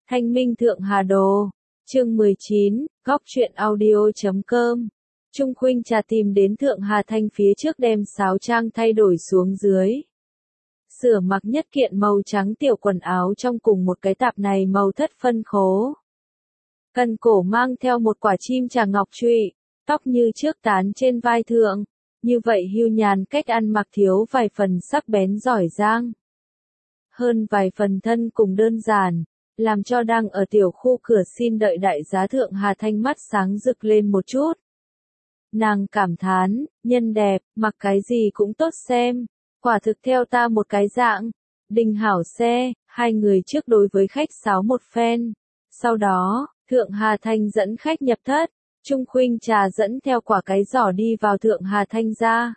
Thanh Minh Thượng Hà Đồ. Chương 19, góc truyện audio.com. Trung Khuynh Trà tìm đến Thượng Hà Thanh phía trước đem sáo trang thay đổi xuống dưới. Sửa mặc nhất kiện màu trắng tiểu quần áo trong cùng một cái tạp này màu thất phân khố. Cần cổ mang theo một quả chim trà ngọc trụy, tóc như trước tán trên vai thượng. Như vậy hưu nhàn cách ăn mặc thiếu vài phần sắc bén giỏi giang. Hơn vài phần thân cùng đơn giản, làm cho đang ở tiểu khu cửa xin đợi đại giá Thượng Hà Thanh mắt sáng rực lên một chút. Nàng cảm thán, nhân đẹp, mặc cái gì cũng tốt xem, quả thực theo ta một cái dạng. Đình hảo xe, hai người trước đối với khách sáo một phen. Sau đó, Thượng Hà Thanh dẫn khách nhập thất, Trung Khuynh Trà dẫn theo quả cái giỏ đi vào Thượng Hà Thanh ra.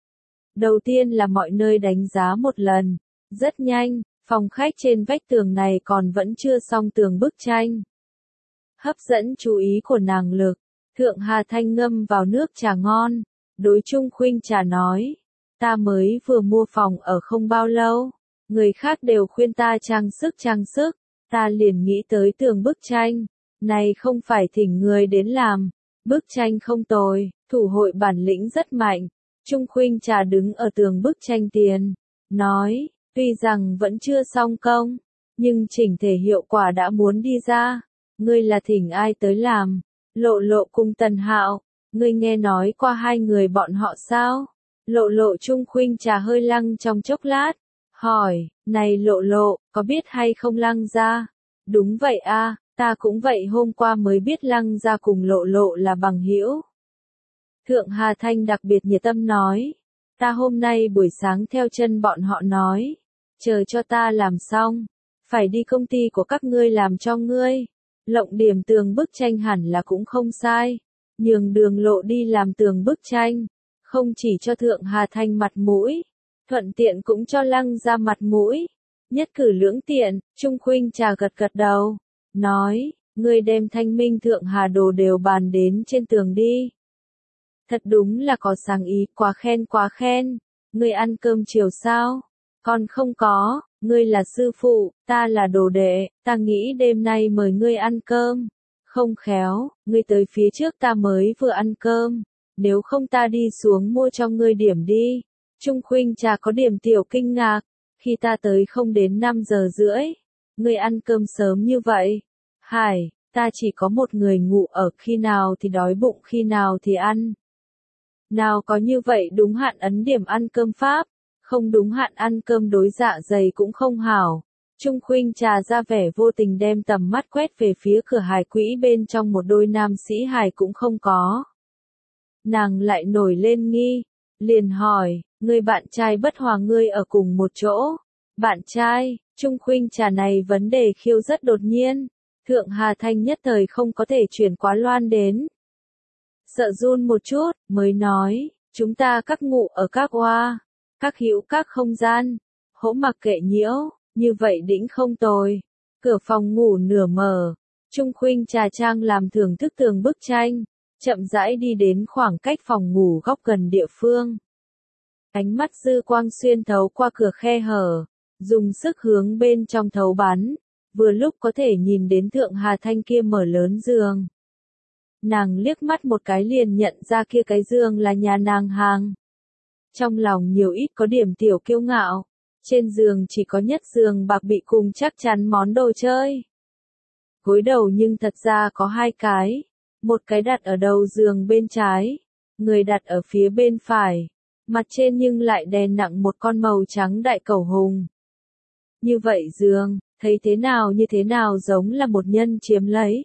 Đầu tiên là mọi nơi đánh giá một lần, rất nhanh, phòng khách trên vách tường này còn vẫn chưa xong tường bức tranh. Hấp dẫn chú ý của nàng lực, Thượng Hà Thanh ngâm vào nước trà ngon, đối Trung Khuynh Trà nói, ta mới vừa mua phòng ở không bao lâu, người khác đều khuyên ta trang sức, ta liền nghĩ tới tường bức tranh, này không phải thỉnh người đến làm, bức tranh không tồi, thủ hội bản lĩnh rất mạnh. Trung Khuynh Trà đứng ở tường bức tranh tiền, nói, tuy rằng vẫn chưa xong công, nhưng chỉnh thể hiệu quả đã muốn đi ra. Ngươi là thỉnh ai tới làm? Lộ Lộ cùng Tần Hạo, ngươi nghe nói qua hai người bọn họ sao? Lộ Lộ Trung Khuynh Trà hơi lăng trong chốc lát, hỏi, này Lộ Lộ, có biết hay không Lăng gia? Đúng vậy a, ta cũng vậy hôm qua mới biết Lăng gia cùng Lộ Lộ là bằng hữu. Thượng Hà Thanh đặc biệt nhiệt tâm nói, ta hôm nay buổi sáng theo chân bọn họ nói, chờ cho ta làm xong, phải đi công ty của các ngươi làm cho ngươi. Lộng điểm tường bức tranh hẳn là cũng không sai, nhường Đường Lộ đi làm tường bức tranh, không chỉ cho Thượng Hà Thanh mặt mũi, thuận tiện cũng cho Lăng gia mặt mũi. Nhất cử lưỡng tiện, Trung Khuynh Trà gật gật đầu, nói, ngươi đem Thanh Minh Thượng Hà Đồ đều bàn đến trên tường đi. Thật đúng là có sáng ý, quá khen, ngươi ăn cơm chiều sao? Còn không có, ngươi là sư phụ, ta là đồ đệ, ta nghĩ đêm nay mời ngươi ăn cơm. Không khéo, ngươi tới phía trước ta mới vừa ăn cơm, nếu không ta đi xuống mua cho ngươi điểm đi. Trung Khuynh Trà có điểm tiểu kinh ngạc, khi ta tới không đến 5 giờ rưỡi, ngươi ăn cơm sớm như vậy. Hải, ta chỉ có một người ngủ ở, khi nào thì đói bụng khi nào thì ăn. Nào có như vậy đúng hạn ấn điểm ăn cơm pháp, không đúng hạn ăn cơm đối dạ dày cũng không hảo. Trung Khuynh Trà ra vẻ vô tình đem tầm mắt quét về phía cửa hài quỹ bên trong một đôi nam sĩ hài cũng không có. Nàng lại nổi lên nghi, liền hỏi, người bạn trai bất hòa ngươi ở cùng một chỗ. Bạn trai, Trung Khuynh Trà này vấn đề khiêu rất đột nhiên, Thượng Hà Thanh nhất thời không có thể chuyển quá loan đến. Sợ run một chút, mới nói, chúng ta các ngủ ở các oa, các hữu các không gian, hỗ mặc kệ nhiễu, như vậy đĩnh không tồi. Cửa phòng ngủ nửa mở, Trung Khuynh Trà trang làm thưởng thức tường bức tranh, chậm rãi đi đến khoảng cách phòng ngủ góc gần địa phương. Ánh mắt dư quang xuyên thấu qua cửa khe hở, dùng sức hướng bên trong thấu bắn, vừa lúc có thể nhìn đến Thượng Hà Thanh kia mở lớn giường. Nàng liếc mắt một cái liền nhận ra kia cái giường là nhà nàng hàng. Trong lòng nhiều ít có điểm tiểu kiêu ngạo, trên giường chỉ có nhất giường bạc bị cùng chắc chắn món đồ chơi. Gối đầu nhưng thật ra có hai cái, một cái đặt ở đầu giường bên trái, người đặt ở phía bên phải, mặt trên nhưng lại đè nặng một con màu trắng đại cẩu hùng. Như vậy giường, thấy thế nào giống là một nhân chiếm lấy.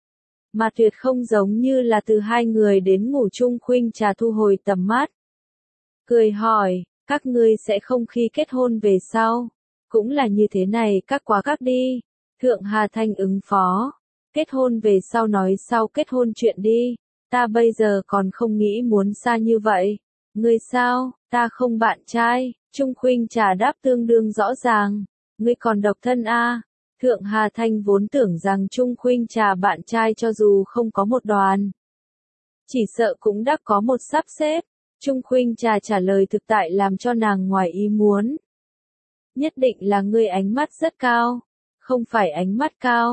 Mà tuyệt không giống như là từ hai người đến ngủ. Trung Khuynh Trà thu hồi tầm mắt. Cười hỏi, các ngươi sẽ không khi kết hôn về sau, cũng là như thế này các quá các đi. Thượng Hà Thanh ứng phó, kết hôn về sau nói sau kết hôn chuyện đi, ta bây giờ còn không nghĩ muốn xa như vậy. Ngươi sao, ta không bạn trai, Trung Khuynh Trà đáp tương đương rõ ràng, ngươi còn độc thân a. Thượng Hà Thanh vốn tưởng rằng Trung Khuynh Trà bạn trai cho dù không có một đoàn, chỉ sợ cũng đã có một sắp xếp. Trung Khuynh Trà trả lời thực tại làm cho nàng ngoài ý muốn. Nhất định là ngươi ánh mắt rất cao. Không phải ánh mắt cao,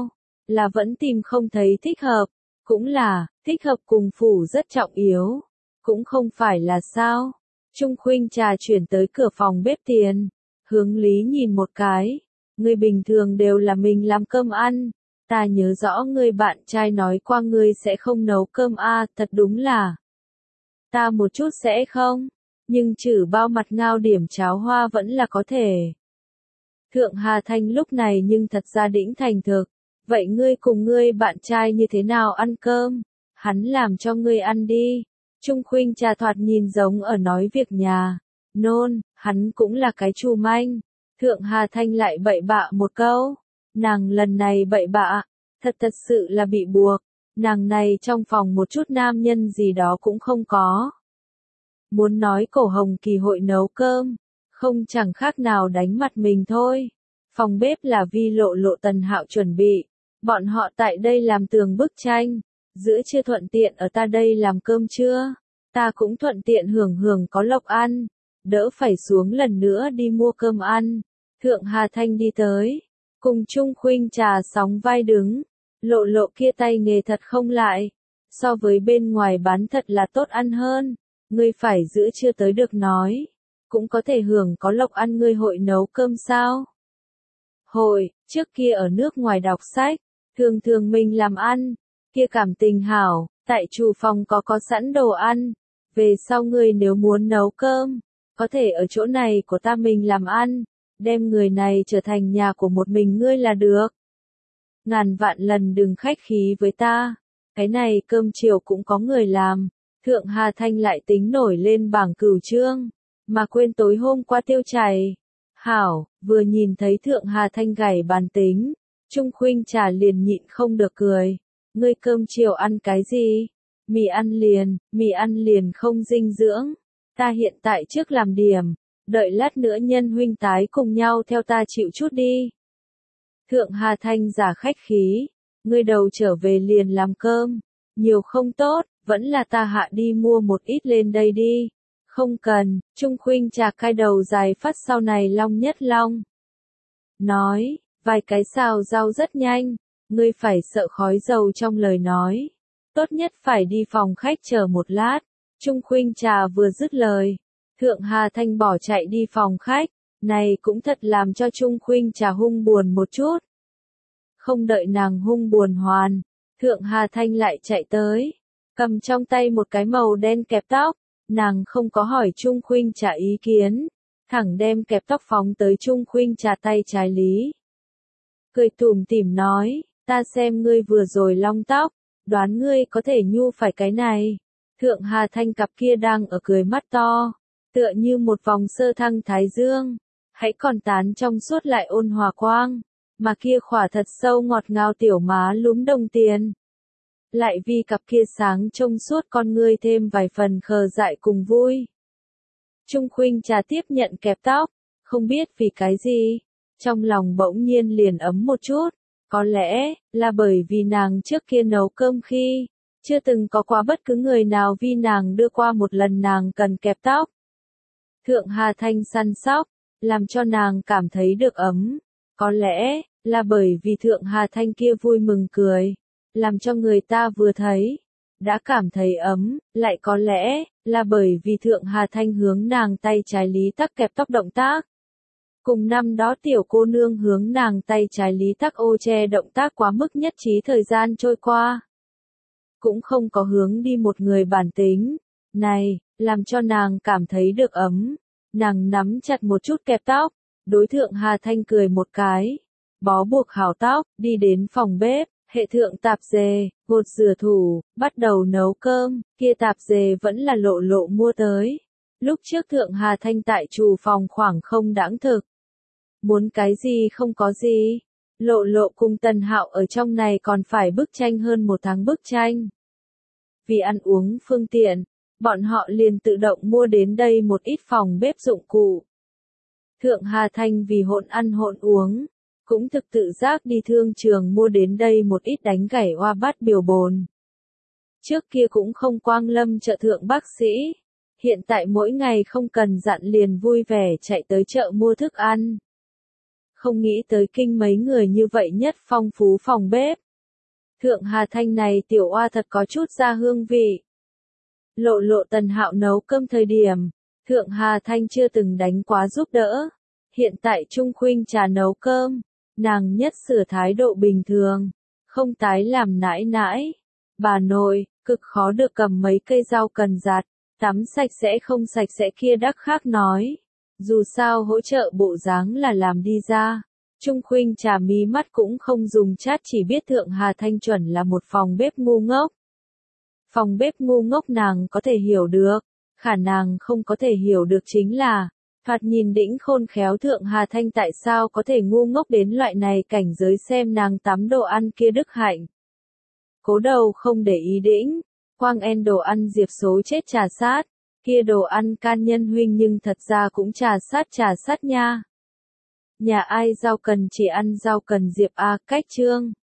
là vẫn tìm không thấy thích hợp, cũng là, thích hợp cùng phủ rất trọng yếu, cũng không phải là sao. Trung Khuynh Trà chuyển tới cửa phòng bếp tiền, hướng Lý nhìn một cái, ngươi bình thường đều là mình làm cơm ăn, ta nhớ rõ ngươi bạn trai nói qua ngươi sẽ không nấu cơm thật đúng là. Ta một chút sẽ không, nhưng trừ bao mặt ngao điểm cháo hoa vẫn là có thể. Thượng Hà Thanh lúc này nhưng thật ra đĩnh thành thực, vậy ngươi cùng ngươi bạn trai như thế nào ăn cơm, hắn làm cho ngươi ăn đi. Trung Khuynh Trà thoạt nhìn giống ở nói việc nhà, nôn, hắn cũng là cái trù manh. Thượng Hà Thanh lại bậy bạ một câu, nàng lần này bậy bạ, thật sự là bị buộc, nàng này trong phòng một chút nam nhân gì đó cũng không có. Muốn nói Cổ Hồng Kỳ hội nấu cơm, không chẳng khác nào đánh mặt mình thôi. Phòng bếp là Vi Lộ Lộ Tần Hạo chuẩn bị, bọn họ tại đây làm tường bức tranh, giữa chưa thuận tiện ở ta đây làm cơm trưa, ta cũng thuận tiện hưởng hưởng có lộc ăn, đỡ phải xuống lần nữa đi mua cơm ăn. Thượng Hà Thanh đi tới, cùng Trung Khuynh Trà sóng vai đứng, Lộ Lộ kia tay nghề thật không lại, so với bên ngoài bán thật là tốt ăn hơn, ngươi phải giữa chưa tới được nói, cũng có thể hưởng có lộc ăn. Ngươi hội nấu cơm sao? Hội, trước kia ở nước ngoài đọc sách, thường thường mình làm ăn, kia cảm tình hảo, tại chủ phòng có sẵn đồ ăn, về sau ngươi nếu muốn nấu cơm, có thể ở chỗ này của ta mình làm ăn, đem người này trở thành nhà của một mình ngươi là được. Ngàn vạn lần đừng khách khí với ta, cái này cơm chiều cũng có người làm. Thượng Hà Thanh lại tính nổi lên bảng cửu chương, mà quên tối hôm qua tiêu chảy. Hảo, vừa nhìn thấy Thượng Hà Thanh gảy bàn tính, Trung Khuynh Trà liền nhịn không được cười. Ngươi cơm chiều ăn cái gì? Mì ăn liền không dinh dưỡng. Ta hiện tại trước làm điểm, đợi lát nữa nhân huynh tái cùng nhau theo ta chịu chút đi. Thượng Hà Thanh giả khách khí, ngươi đầu trở về liền làm cơm, nhiều không tốt, vẫn là ta hạ đi mua một ít lên đây đi. Không cần, Trung Khuynh Trà cai đầu dài phát sau này long nhất long. Nói, vài cái xào rau rất nhanh, ngươi phải sợ khói dầu trong lời nói. Tốt nhất phải đi phòng khách chờ một lát. Trung Khuynh Trà vừa dứt lời, Thượng Hà Thanh bỏ chạy đi phòng khách, này cũng thật làm cho Trung Khuynh Trà hung buồn một chút. Không đợi nàng hung buồn hoàn, Thượng Hà Thanh lại chạy tới, cầm trong tay một cái màu đen kẹp tóc, nàng không có hỏi Trung Khuynh Trà ý kiến, thẳng đem kẹp tóc phóng tới Trung Khuynh Trà tay trái lý. Cười tủm tỉm nói, ta xem ngươi vừa rồi long tóc, đoán ngươi có thể nhu phải cái này. Thượng Hà Thanh cặp kia đang ở cười mắt to, tựa như một vòng sơ thăng thái dương, hãy còn tán trong suốt lại ôn hòa quang, mà kia khỏa thật sâu ngọt ngào tiểu má lúm đồng tiền. Lại vì cặp kia sáng trong suốt con ngươi thêm vài phần khờ dại cùng vui. Trung Khuynh Trà tiếp nhận kẹp tóc, không biết vì cái gì, trong lòng bỗng nhiên liền ấm một chút, có lẽ là bởi vì nàng trước kia nấu cơm khi, chưa từng có qua bất cứ người nào vì nàng đưa qua một lần nàng cần kẹp tóc. Thượng Hà Thanh săn sóc, làm cho nàng cảm thấy được ấm, có lẽ là bởi vì Thượng Hà Thanh kia vui mừng cười, làm cho người ta vừa thấy, đã cảm thấy ấm, lại có lẽ là bởi vì Thượng Hà Thanh hướng nàng tay trái lý tắc kẹp tóc động tác. Cùng năm đó tiểu cô nương hướng nàng tay trái lý tắc ô che động tác quá mức nhất trí thời gian trôi qua. Cũng không có hướng đi một người bản tính, này, làm cho nàng cảm thấy được ấm. Nàng nắm chặt một chút kẹp tóc, đối Thượng Hà Thanh cười một cái, bó buộc hảo tóc, đi đến phòng bếp, hệ thượng tạp dề, gột rửa thủ, bắt đầu nấu cơm, kia tạp dề vẫn là Lộ Lộ mua tới. Lúc trước Thượng Hà Thanh tại chủ phòng khoảng không đãng thực. Muốn cái gì không có gì. Lộ Lộ cùng Tần Hạo ở trong này còn phải bức tranh hơn 1 tháng bức tranh. Vì ăn uống phương tiện, bọn họ liền tự động mua đến đây một ít phòng bếp dụng cụ. Thượng Hà Thanh vì hỗn ăn hỗn uống, cũng thực tự giác đi thương trường mua đến đây một ít đánh gảy hoa bát biểu bồn. Trước kia cũng không quang lâm chợ thượng bác sĩ, hiện tại mỗi ngày không cần dặn liền vui vẻ chạy tới chợ mua thức ăn. Không nghĩ tới kinh mấy người như vậy nhất phong phú phòng bếp, Thượng Hà Thanh này tiểu oa thật có chút ra hương vị. Lộ lộ Tần Hạo nấu cơm thời điểm, Thượng Hà Thanh chưa từng đánh quá giúp đỡ. Hiện tại Trung Khuynh trà nấu cơm, nàng nhất sửa thái độ bình thường, không tái làm nãi nãi. Bà nội, cực khó được cầm mấy cây rau cần giặt, tắm sạch sẽ không sạch sẽ kia đắc khác nói. Dù sao hỗ trợ bộ dáng là làm đi ra. Trung Khuynh trà mí mắt cũng không dùng chát, chỉ biết Thượng Hà Thanh chuẩn là một phòng bếp ngu ngốc. Phòng bếp ngu ngốc nàng có thể hiểu được, khả nàng không có thể hiểu được chính là, thoạt nhìn đĩnh khôn khéo Thượng Hà Thanh tại sao có thể ngu ngốc đến loại này cảnh giới xem nàng tắm đồ ăn kia đức hạnh. Cố đầu không để ý đĩnh, quang en đồ ăn diệp số chết trà sát, kia đồ ăn can nhân huynh nhưng thật ra cũng trà sát nha. Nhà ai rau cần chỉ ăn rau cần diệp a, cách chương.